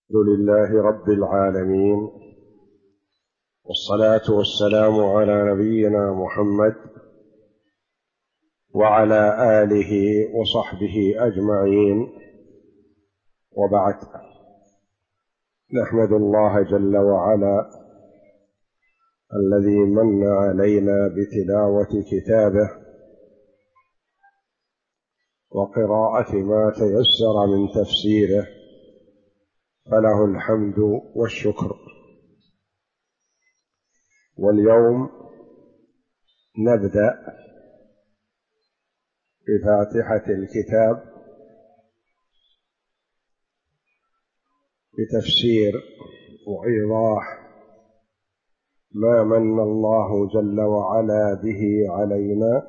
الحمد لله رب العالمين، والصلاة والسلام على نبينا محمد وعلى آله وصحبه أجمعين، وبعد. نحمد الله جل وعلا الذي من علينا بتلاوة كتابه وقراءة ما تيسر من تفسيره، فله الحمد والشكر. واليوم نبدأ بفاتحة الكتاب بتفسير وإيضاح ما من الله جل وعلا به علينا،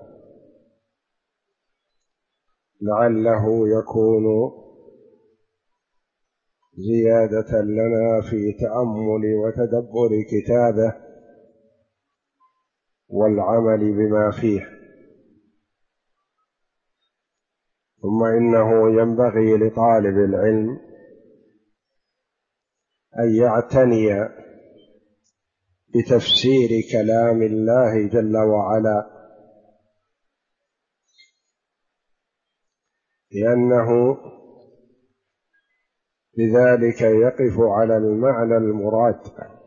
لعله يكون زيادة لنا في تأمل وتدبر كتابه والعمل بما فيه. ثم إنه ينبغي لطالب العلم أن يعتني بتفسير كلام الله جل وعلا، لأنه بذلك يقف على المعنى المراد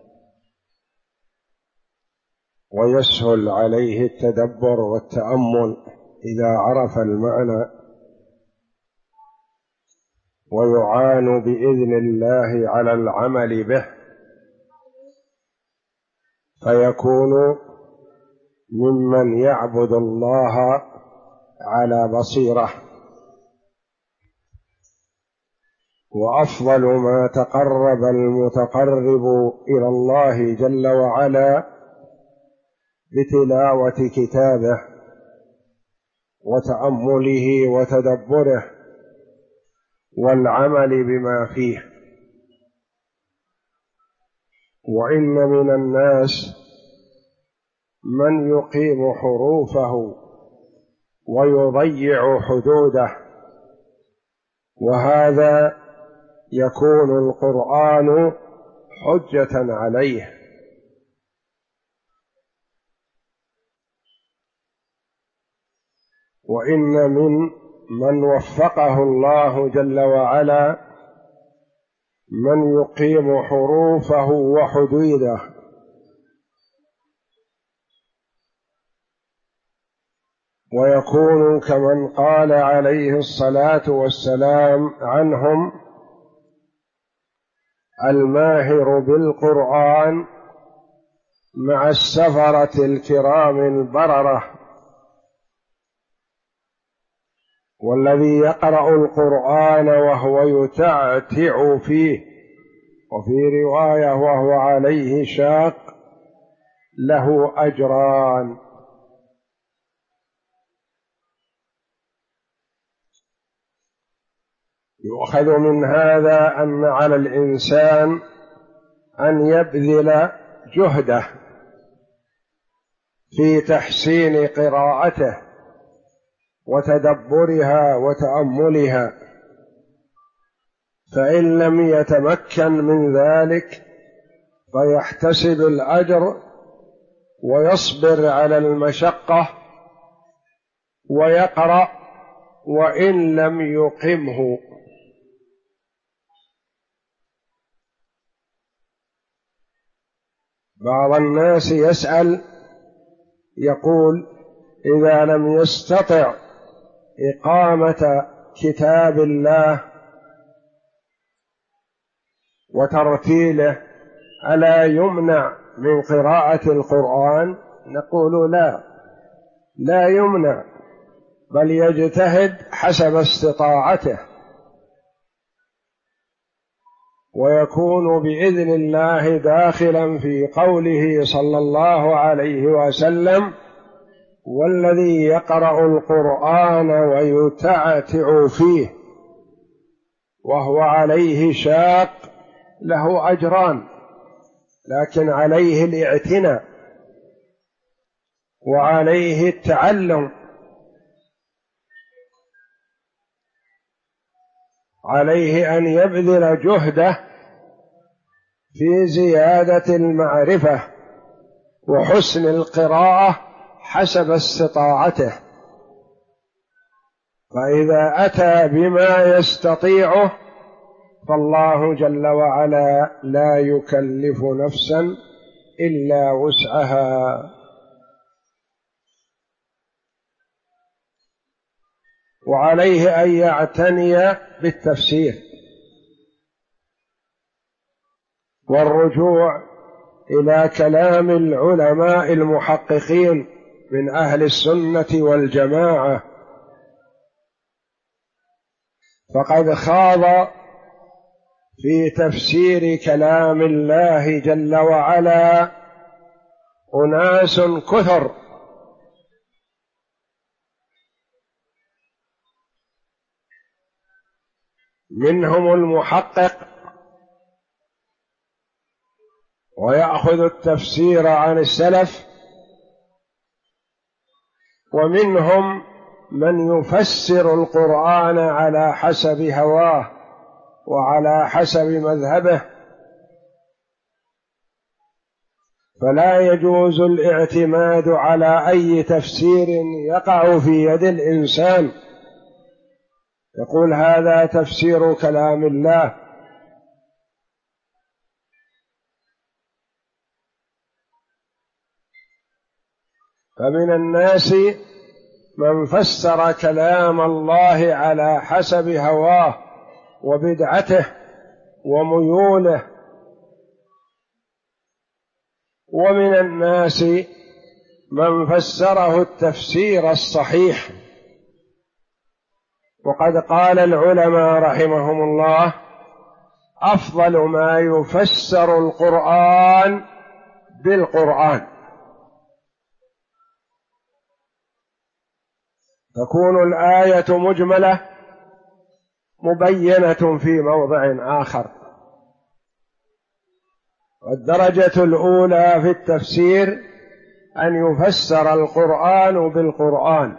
ويسهل عليه التدبر والتأمل إذا عرف المعنى، ويعان بإذن الله على العمل به، فيكون ممن يعبد الله على بصيرة. وأفضل ما تقرب المتقرب إلى الله جل وعلا بتلاوة كتابه وتأمله وتدبره والعمل بما فيه. وإن من الناس من يقيم حروفه ويضيع حدوده، وهذا يكون القرآن حجة عليه. وإن من وفقه الله جل وعلا من يقيم حروفه وحدوده، ويكون كمن قال عليه الصلاة والسلام عنهم: الماهر بالقرآن مع السفرة الكرام البررة. والذي يقرأ القرآن وهو يتعتع فيه، وفي رواية وهو عليه شاق، له أجران. يؤخذ من هذا أن على الإنسان أن يبذل جهده في تحسين قراءته وتدبرها وتأملها، فإن لم يتمكن من ذلك فيحتسب الأجر ويصبر على المشقة ويقرأ وإن لم يقمه. بعض الناس يسأل يقول: إذا لم يستطع إقامة كتاب الله وترتيله ألا يمنع من قراءة القرآن؟ نقول: لا يمنع، بل يجتهد حسب استطاعته، ويكون بإذن الله داخلا في قوله صلى الله عليه وسلم: والذي يقرأ القرآن ويتعتع فيه وهو عليه شاق له أجران، لكن عليه الاعتناء وعليه التعلم، عليه أن يبذل جهده في زيادة المعرفة وحسن القراءة حسب استطاعته، فإذا أتى بما يستطيعه فالله جل وعلا لا يكلف نفسا إلا وسعها. وعليه أن يعتني بالتفسير والرجوع إلى كلام العلماء المحققين من أهل السنة والجماعة، فقد خاض في تفسير كلام الله جل وعلا أناس كثر، منهم المحقق ويأخذ التفسير عن السلف، ومنهم من يفسر القرآن على حسب هواه وعلى حسب مذهبه، فلا يجوز الاعتماد على أي تفسير يقع في يد الإنسان يقول هذا تفسير كلام الله. فمن الناس من فسر كلام الله على حسب هواه وبدعته وميوله، ومن الناس من فسره التفسير الصحيح. وقد قال العلماء رحمهم الله أفضل ما يفسر القرآن بالقرآن، تكون الآية مجملة مبينة في موضع آخر. والدرجة الأولى في التفسير أن يفسر القرآن بالقرآن،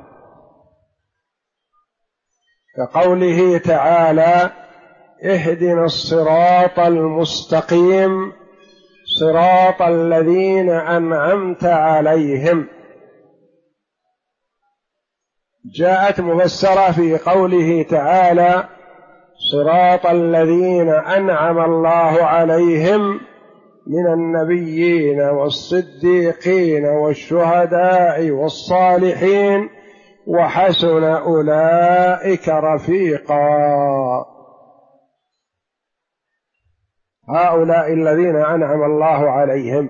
كقوله تعالى اهدنا الصراط المستقيم صراط الذين أنعمت عليهم، جاءت مفسرة في قوله تعالى صراط الذين أنعم الله عليهم من النبيين والصديقين والشهداء والصالحين وحسن أولئك رفيقا، هؤلاء الذين أنعم الله عليهم.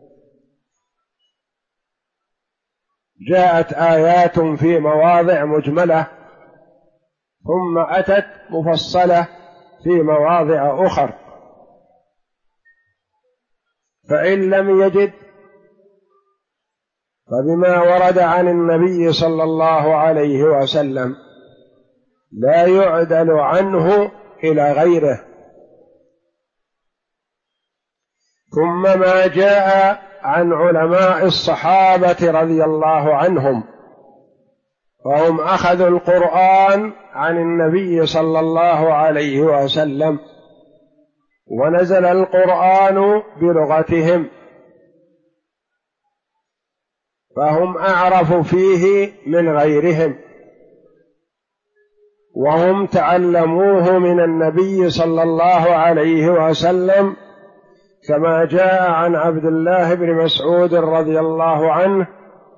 جاءت آيات في مواضع مجملة ثم أتت مفصلة في مواضع أخر، فإن لم يجد فبما ورد عن النبي صلى الله عليه وسلم لا يعدل عنه إلى غيره. ثم ما جاء عن علماء الصحابة رضي الله عنهم، فهم أخذوا القرآن عن النبي صلى الله عليه وسلم، ونزل القرآن بلغتهم، فهم أعرف فيه من غيرهم، وهم تعلموه من النبي صلى الله عليه وسلم، كما جاء عن عبد الله بن مسعود رضي الله عنه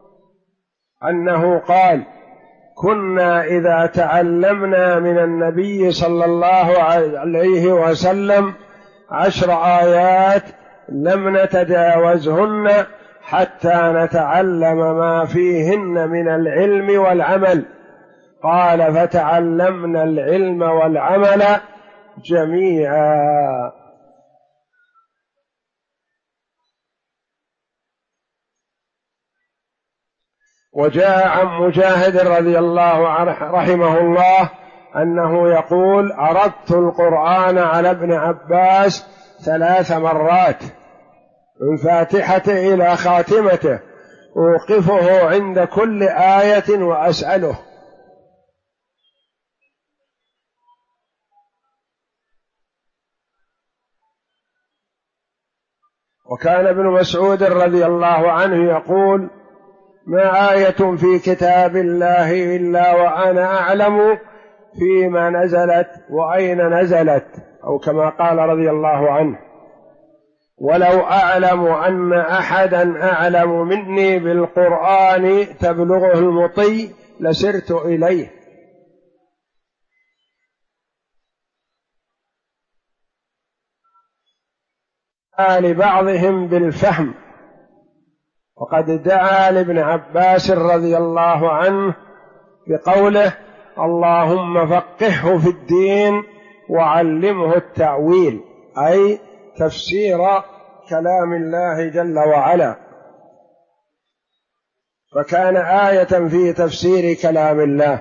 أنه قال كنا إذا تعلمنا من النبي صلى الله عليه وسلم 10 آيات لم نتجاوزهن حتى نتعلم ما فيهن من العلم والعمل. قال فتعلمنا العلم والعمل جميعا. وجاء عن مجاهد رضي الله عنه رحمه الله أنه يقول عرضت القرآن على ابن عباس 3 مرات من فاتحته إلى خاتمته، أوقفه عند كل آية وأسأله. وكان ابن مسعود رضي الله عنه يقول: ما آية في كتاب الله إلا وأنا أعلم فيما نزلت وأين نزلت، أو كما قال رضي الله عنه: ولو أعلم أن أحدا أعلم مني بالقرآن تبلغه المطي لسرت إليه. لبعضهم بالفهم، وقد دعا لابن عباس رضي الله عنه بقوله: اللهم فقهه في الدين وعلمه التأويل، أي تفسير كلام الله جل وعلا، فكان آية في تفسير كلام الله.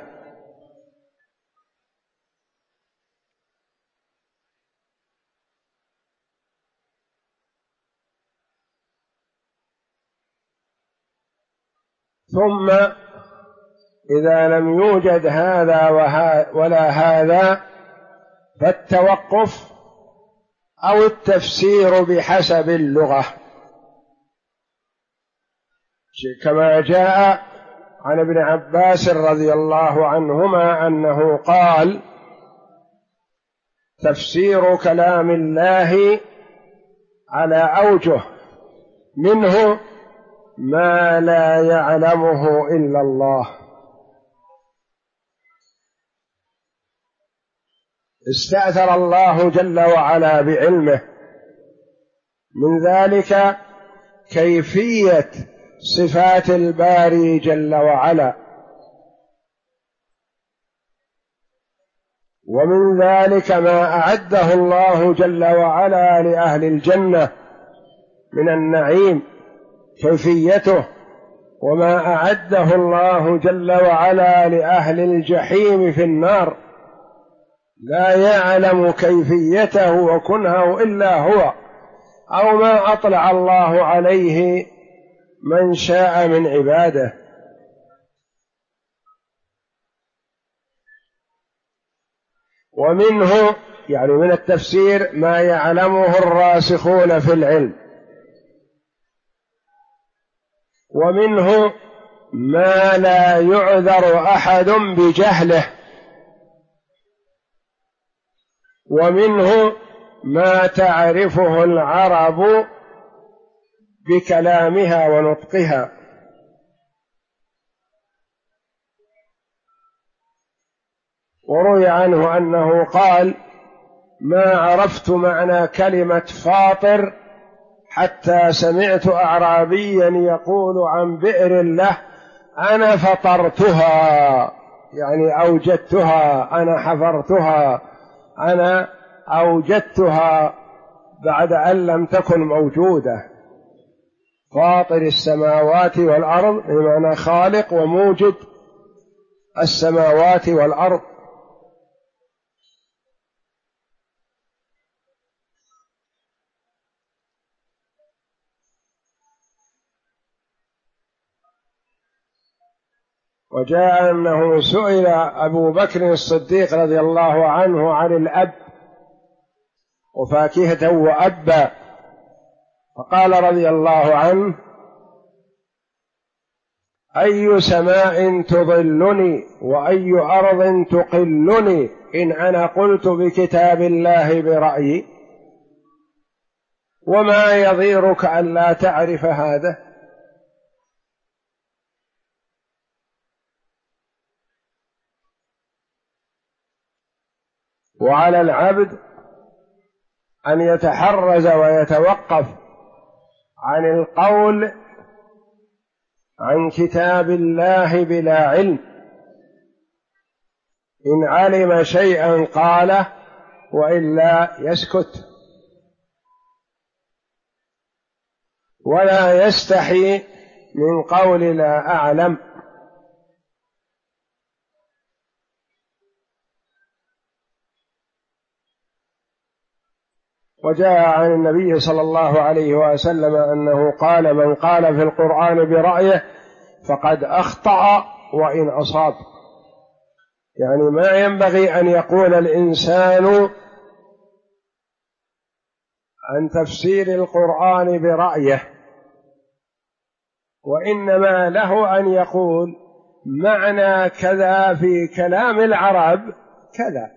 ثم إذا لم يوجد هذا ولا هذا فالتوقف أو التفسير بحسب اللغة، كما جاء عن ابن عباس رضي الله عنهما أنه قال: تفسير كلام الله على أوجه، منه ما لا يعلمه إلا الله. استأثر الله جل وعلا بعلمه، من ذلك كيفية صفات الباري جل وعلا، ومن ذلك ما أعده الله جل وعلا لأهل الجنة من النعيم كيفيته، وما أعده الله جل وعلا لأهل الجحيم في النار لا يعلم كيفيته وكنهه إلا هو، أو ما أطلع الله عليه من شاء من عباده. ومنه يعني من التفسير ما يعلمه الراسخون في العلم، ومنه ما لا يعذر أحد بجهله، ومنه ما تعرفه العرب بكلامها ونطقها. وروي عنه أنه قال: ما عرفت معنى كلمة فاطر حتى سمعت أعرابيا يقول عن بئر له: أنا فطرتها، يعني أوجدتها، أنا حفرتها، أنا أوجدتها بعد أن لم تكن موجودة. فاطر السماوات والأرض بمعنى خالق وموجد السماوات والأرض. وجاء أنه سئل أبو بكر الصديق رضي الله عنه عن الأب وفاكهة وأبا، فقال رضي الله عنه: أي سماء تظلني وأي أرض تقلني إن أنا قلت بكتاب الله برأيي، وما يضيرك ألا تعرف هذا؟ وعلى العبد أن يتحرز ويتوقف عن القول عن كتاب الله بلا علم، إن علم شيئا قاله وإلا يسكت، ولا يستحي من قول لا أعلم. وجاء عن النبي صلى الله عليه وسلم أنه قال: من قال في القرآن برأيه فقد أخطأ وإن أصاب. يعني ما ينبغي أن يقول الإنسان عن تفسير القرآن برأيه، وإنما له أن يقول معنى كذا في كلام العرب كذا،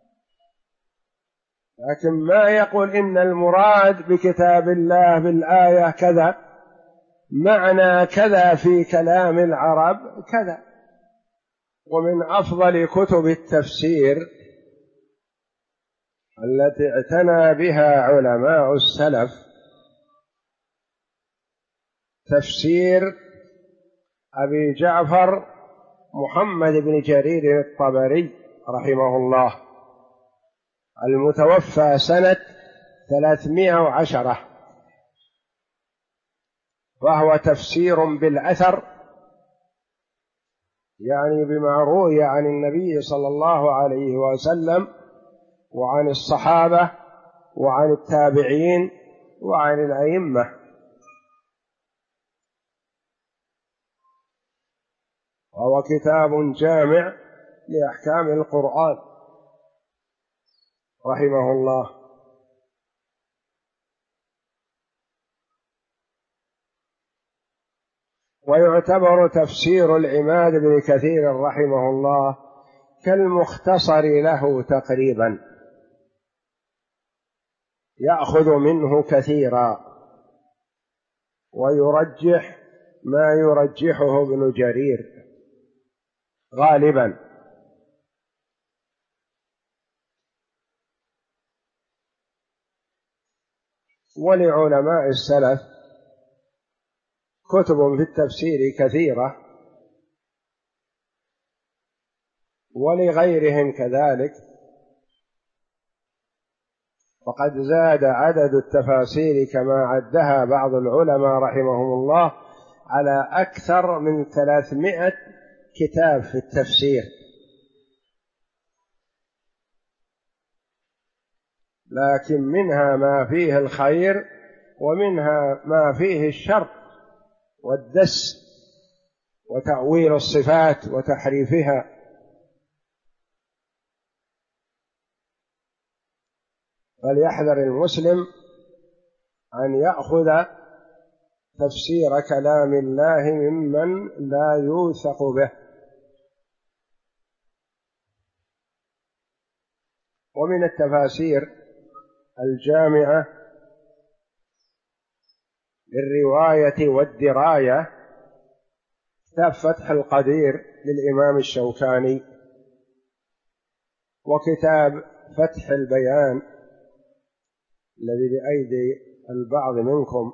لكن ما يقول إن المراد بكتاب الله بالآية كذا، معنى كذا في كلام العرب كذا. ومن أفضل كتب التفسير التي اعتنى بها علماء السلف تفسير أبي جعفر محمد بن جرير الطبري رحمه الله، المتوفى سنة 310، وهو تفسير بالأثر، يعني بما روي عن النبي صلى الله عليه وسلم وعن الصحابة وعن التابعين وعن الأئمة. وهو كتاب جامع لأحكام القرآن رحمه الله. ويعتبر تفسير العماد بن كثير رحمه الله كالمختصر له تقريبا، يأخذ منه كثيرا ويرجح ما يرجحه ابن جرير غالبا. ولعلماء السلف كتب في التفسير كثيرة، ولغيرهم كذلك، وقد زاد عدد التفاسير كما عدها بعض العلماء رحمهم الله على أكثر من 300 كتاب في التفسير، لكن منها ما فيه الخير ومنها ما فيه الشر والدس وتأويل الصفات وتحريفها. فليحذر المسلم أن يأخذ تفسير كلام الله ممن لا يوثق به. ومن التفاسير الجامعة للرواية والدراية كتاب فتح القدير للإمام الشوكاني، وكتاب فتح البيان الذي بأيدي البعض منكم،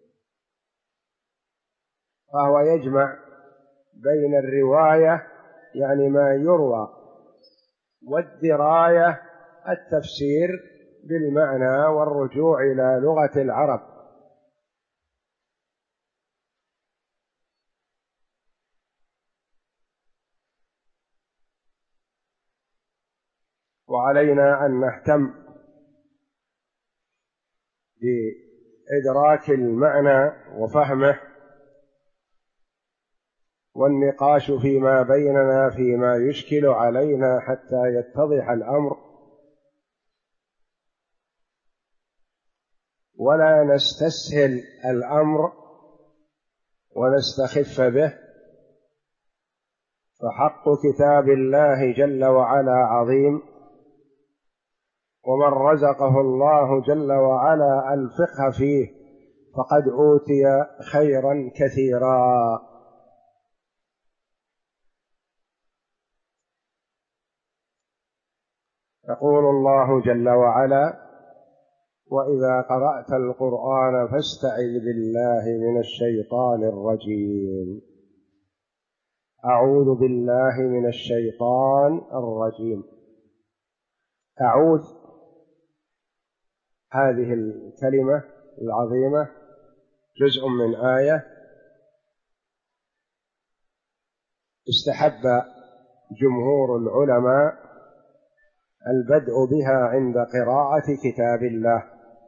فهو يجمع بين الرواية يعني ما يروى والدراية التفسير بالمعنى والرجوع إلى لغة العرب. وعلينا أن نهتم بإدراك المعنى وفهمه، والنقاش فيما بيننا فيما يشكل علينا حتى يتضح الأمر، ولا نستسهل الأمر ونستخف به. فحق كتاب الله جل وعلا عظيم، ومن رزقه الله جل وعلا الفقه فيه فقد أوتي خيرا كثيرا. يقول الله جل وعلا: وإذا قرأت القرآن فاستعذ بالله من الشيطان الرجيم. أعوذ بالله من الشيطان الرجيم. أعوذ هذه الكلمة العظيمة جزء من آية استحب جمهور العلماء البدء بها عند قراءة كتاب الله،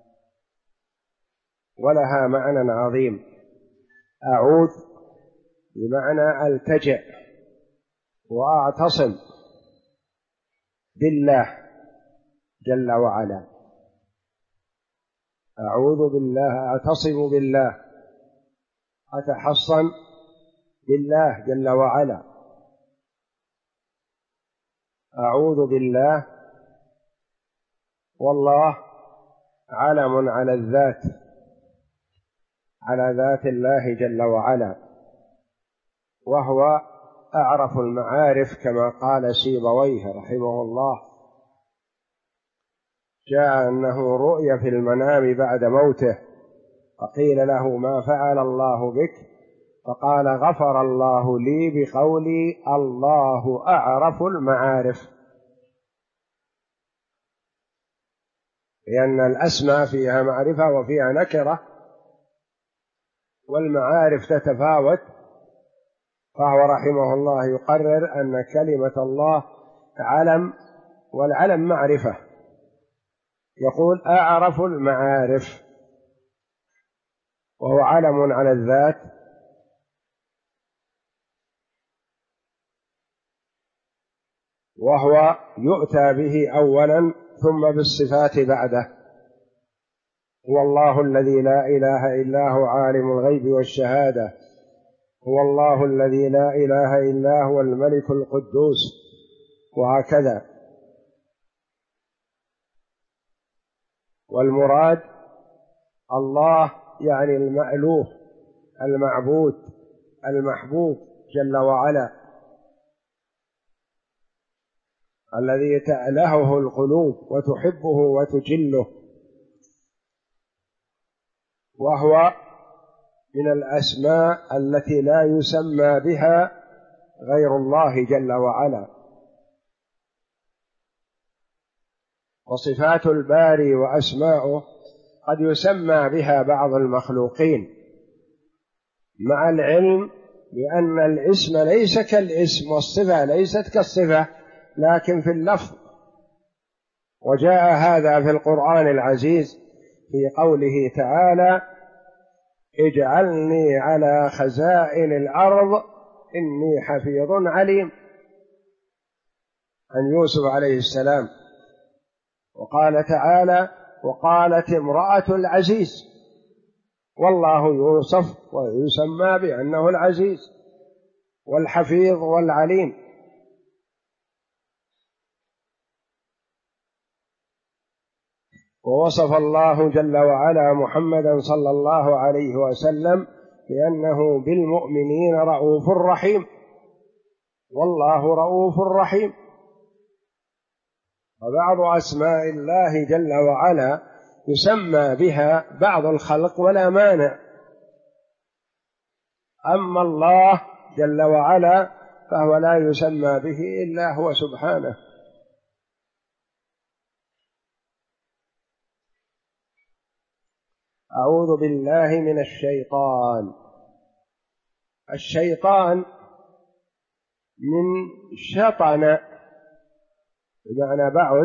ولها معنى عظيم. أعوذ بمعنى ألتجئ وأعتصم بالله جل وعلا. أعوذ بالله، أعتصم بالله، أتحصن بالله جل وعلا. أعوذ بالله، والله علم على الذات، على ذات الله جل وعلا، وهو أعرف المعارف كما قال سيبويه رحمه الله. جاء أنه رؤي في المنام بعد موته، فقيل له ما فعل الله بك؟ فقال غفر الله لي بقولي الله أعرف المعارف، لأن الأسماء فيها معرفة وفيها نكرة، والمعارف تتفاوت، فهو رحمه الله يقرر أن كلمة الله علم، والعلم معرفة، يقول أعرف المعارف، وهو علم على الذات، وهو يؤتى به أولا ثم بالصفات بعده. هو الله الذي لا إله إلا هو عالم الغيب والشهادة، هو الله الذي لا إله إلا هو الملك القدوس، وهكذا. والمراد الله يعني المألوه المعبود المحبوب جل وعلا، الذي تألهه القلوب وتحبه وتجله، وهو من الأسماء التي لا يسمى بها غير الله جل وعلا. وصفات الباري وأسماؤه قد يسمى بها بعض المخلوقين، مع العلم بأن الاسم ليس كالاسم والصفة ليست كالصفة، لكن في اللفظ. وجاء هذا في القرآن العزيز في قوله تعالى اجعلني على خزائن الأرض إني حفيظ عليم، عن يوسف عليه السلام. وقال تعالى وقالت امرأة العزيز، والله يوصف ويسمى بأنه العزيز والحفيظ والعليم. ووصف الله جل وعلا محمدا صلى الله عليه وسلم بأنه بالمؤمنين رؤوف رحيم، والله رؤوف رحيم. وبعض أسماء الله جل وعلا يسمى بها بعض الخلق ولا مانع، أما الله جل وعلا فهو لا يسمى به إلا هو سبحانه. أعوذ بالله من الشيطان. الشيطان من شطن بمعنى بعد،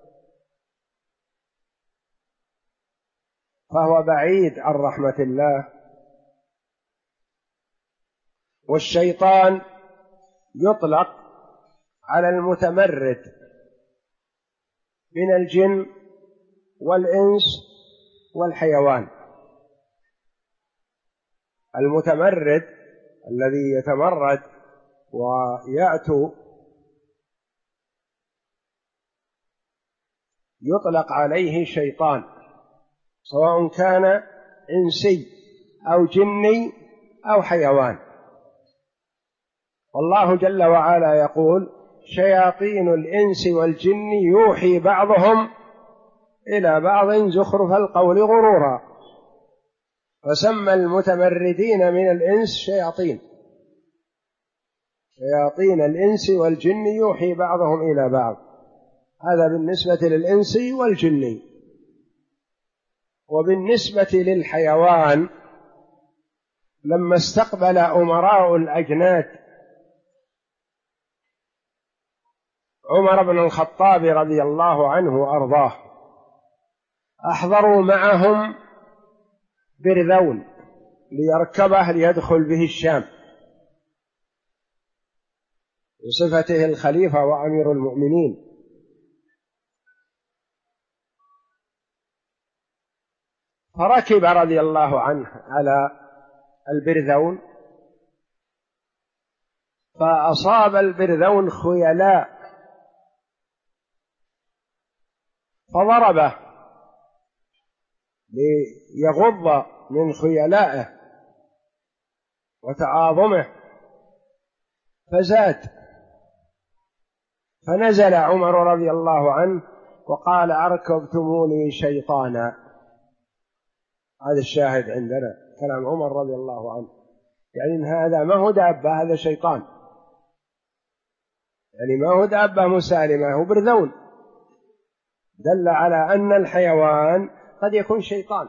فهو بعيد عن رحمة الله. والشيطان يطلق على المتمرد من الجن والإنس والحيوان. المتمرد الذي يتمرد ويأتو يطلق عليه شيطان، سواء كان إنسي أو جني أو حيوان. والله جل وعلا يقول شياطين الإنس والجن يوحي بعضهم إلى بعض زخرف القول غرورا، فسمى المتمردين من الإنس شياطين الإنس والجن يوحي بعضهم إلى بعض. هذا بالنسبة للإنس والجن. وبالنسبة للحيوان لما استقبل أمراء الأجناد عمر بن الخطاب رضي الله عنه وأرضاه، أحضروا معهم برذون ليركبه ليدخل به الشام بصفته الخليفة وأمير المؤمنين. فركب رضي الله عنه على البرذون، فأصاب البرذون خيلاء فضربه ليغض من خيلائه وتعاظمه فزاد، فنزل عمر رضي الله عنه وقال: أركبتموني شيطانا. هذا الشاهد عندنا كلام عمر رضي الله عنه، يعني إن هذا ما هو دابة، هذا شيطان، يعني ما هو دابة مسالمة، هو برذون، دل على أن الحيوان قد يكون شيطان،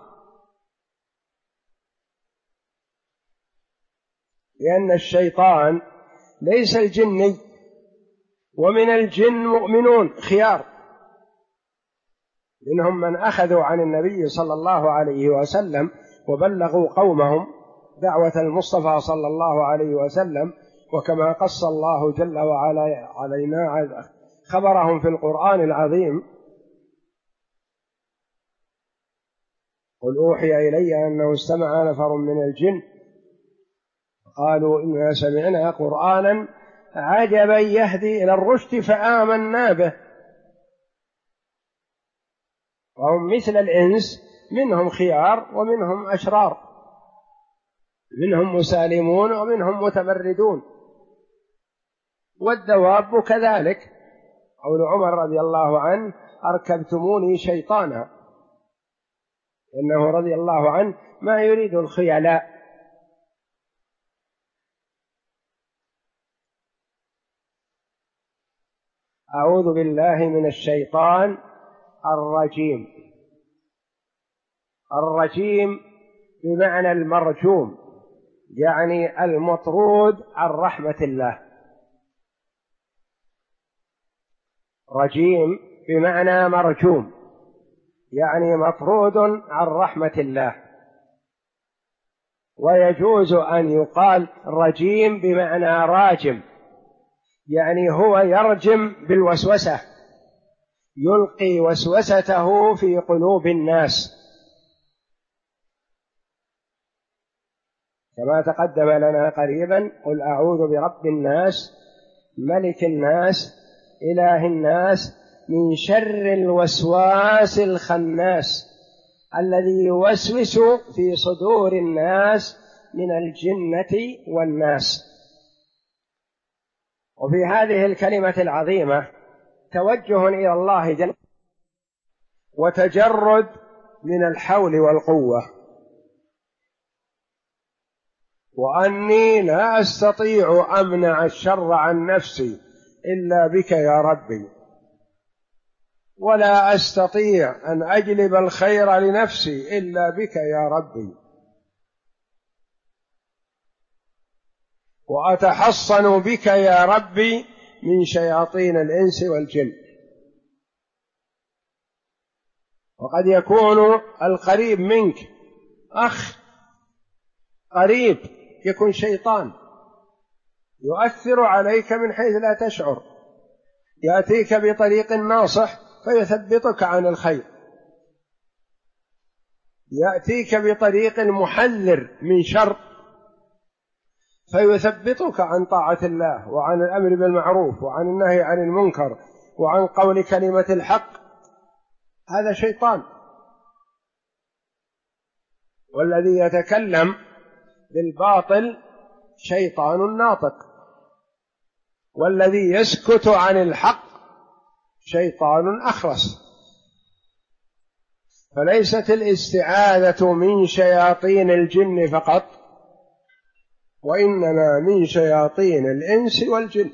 لأن الشيطان ليس الجني، ومن الجن مؤمنون خيار، منهم من أخذوا عن النبي صلى الله عليه وسلم وبلغوا قومهم دعوة المصطفى صلى الله عليه وسلم، وكما قص الله جل وعلا علينا خبرهم في القرآن العظيم: قل أوحي إلي أنه استمع نفر من الجن قالوا إنا سمعنا قرآنا عجبا يهدي إلى الرشد فآمنا به. وهم مثل الإنس، منهم خيار ومنهم أشرار، منهم مسالمون ومنهم متمردون، والدواب كذلك. قول عمر رضي الله عنه: أركبتموني شيطانا، إنه رضي الله عنه ما يريد الخيلاء. أعوذ بالله من الشيطان الرجيم. الرجيم بمعنى المرجوم، يعني المطرود عن رحمة الله. رجيم بمعنى مرجوم، يعني مطرود عن رحمة الله. ويجوز أن يقال رجيم بمعنى راجم، يعني هو يرجم بالوسوسة، يلقي وسوسته في قلوب الناس، كما تقدم لنا قريبا: قل أعوذ برب الناس ملك الناس إله الناس من شر الوسواس الخناس الذي يوسوس في صدور الناس من الجنة والناس. وفي هذه الكلمة العظيمة توجه إلى الله جل وتجرد من الحول والقوة، وأني لا أستطيع أمنع الشر عن نفسي إلا بك يا ربي، ولا أستطيع أن أجلب الخير لنفسي إلا بك يا ربي، وأتحصن بك يا ربي من شياطين الإنس والجن. وقد يكون القريب منك أخ قريب، يكون شيطان يؤثر عليك من حيث لا تشعر، يأتيك بطريق ناصح فيثبطك عن الخير، يأتيك بطريق محذر من شر فيثبطك عن طاعة الله وعن الأمر بالمعروف وعن النهي عن المنكر وعن قول كلمة الحق. هذا شيطان. والذي يتكلم بالباطل شيطان ناطق، والذي يسكت عن الحق شيطان أخرس. فليست الاستعاذة من شياطين الجن فقط، وإنما من شياطين الإنس والجن،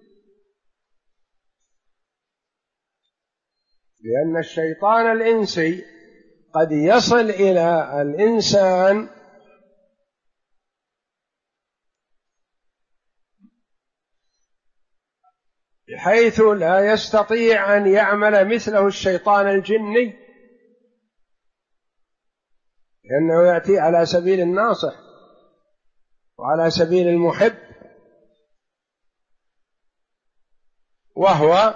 لأن الشيطان الإنسي قد يصل إلى الإنسان بحيث لا يستطيع أن يعمل مثله الشيطان الجني، لأنه يأتي على سبيل الناصح وعلى سبيل المحب، وهو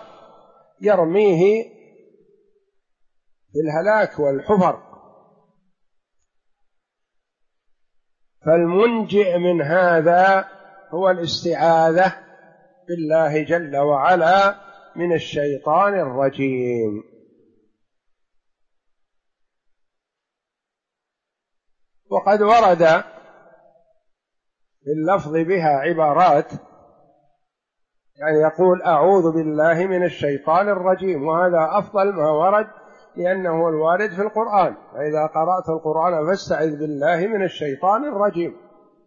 يرميه في الهلاك والحفر. فالمنجئ من هذا هو الاستعاذة بالله جل وعلا من الشيطان الرجيم. وقد ورد في اللفظ بها عبارات، يعني يقول أعوذ بالله من الشيطان الرجيم، وهذا أفضل ما ورد لأنه هو الوارد في القرآن، فإذا قرأت القرآن فاستعذ بالله من الشيطان الرجيم.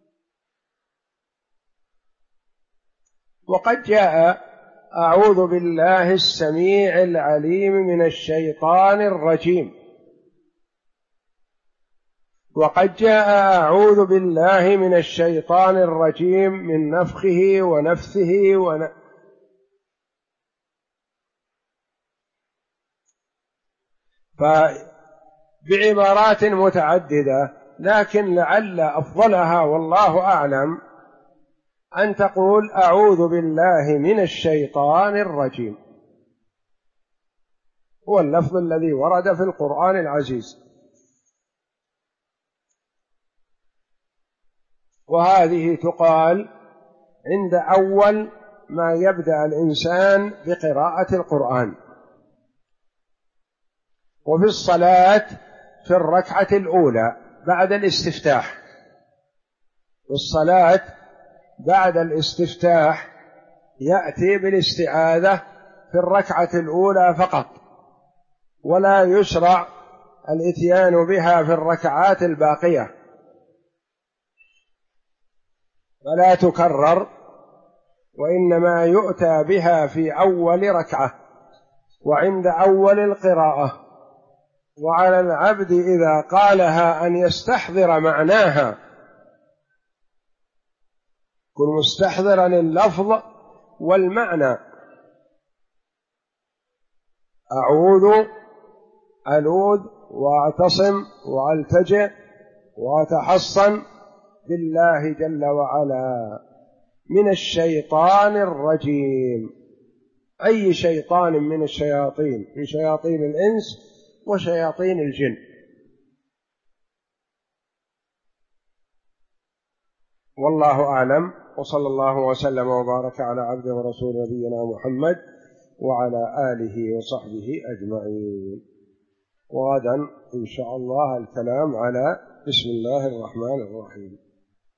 وقد جاء أعوذ بالله السميع العليم من الشيطان الرجيم، وقد جاء أعوذ بالله من الشيطان الرجيم من نفخه ونفثه فبعبارات متعددة، لكن لعل أفضلها والله أعلم أن تقول أعوذ بالله من الشيطان الرجيم، هو اللفظ الذي ورد في القرآن العزيز. وهذه تقال عند أول ما يبدأ الإنسان بقراءة القرآن، وفي الصلاة في الركعة الأولى بعد الاستفتاح. والصلاة بعد الاستفتاح يأتي بالاستعاذة في الركعة الأولى فقط، ولا يشرع الإتيان بها في الركعات الباقية، فلا تكرر، وإنما يؤتى بها في أول ركعة وعند أول القراءة. وعلى العبد إذا قالها أن يستحضر معناها، كن مستحضرا اللفظ والمعنى. أعوذ، ألوذ وأعتصم وألتجئ وأتحصن بالله جل وعلا من الشيطان الرجيم، أي شيطان من الشياطين، من شياطين الإنس وشياطين الجن. والله أعلم، وصلى الله وسلم وبارك على عبده ورسول نبينا محمد وعلى آله وصحبه أجمعين. وغدا إن شاء الله الكلام على بسم الله الرحمن الرحيم.